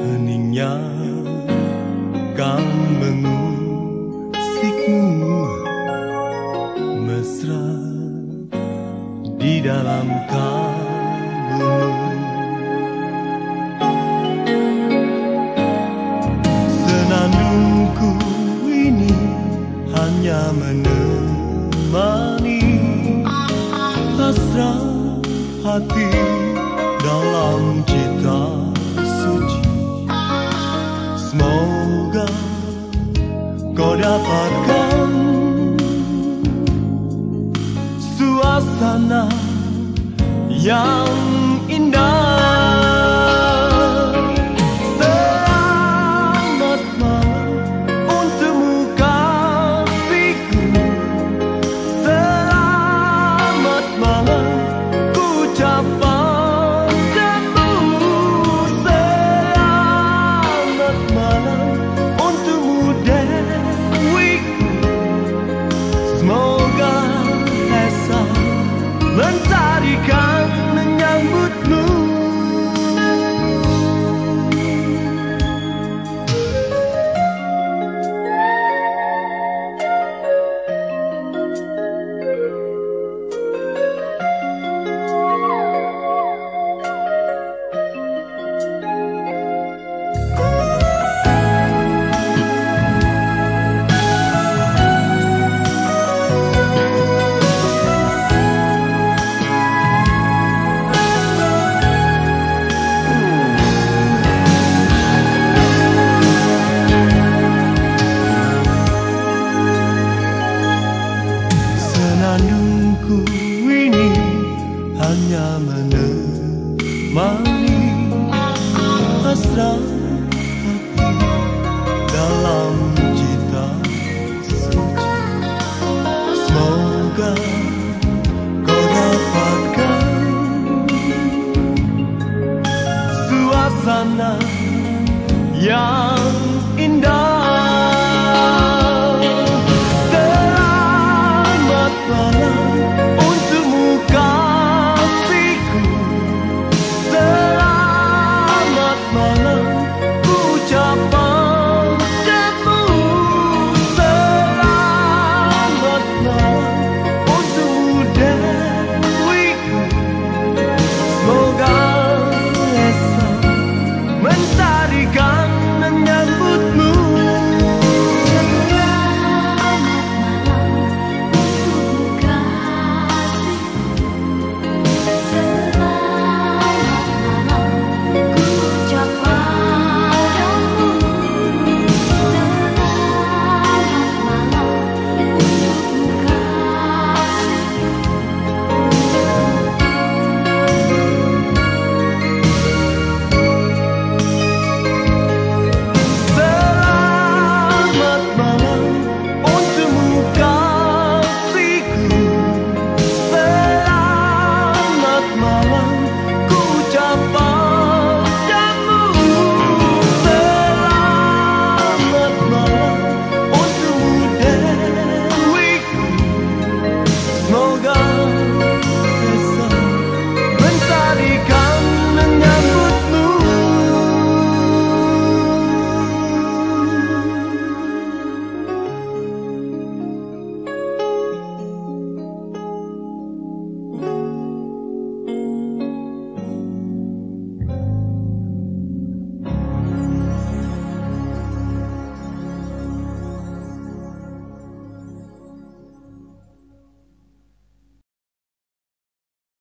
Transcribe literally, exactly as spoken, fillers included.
Heningnya kan mengusikmu mesra di dalam kalbu. Senandungku ini hanya menemani hasrat hati dalam cita suci. Semoga kau dapatkan suasana yang indah. Selamat malam untukmu kasihku. Selamat malam ku ucapkan padamu. Selamat malam untukmu dewiku. Semoga esok mentarikan menyambutmu. Senandungku ini hanya menemani hasrat hati dalam cita suci. Semoga kau dapatkan suasana yang indah. Untukmu kasihku. Selamat malam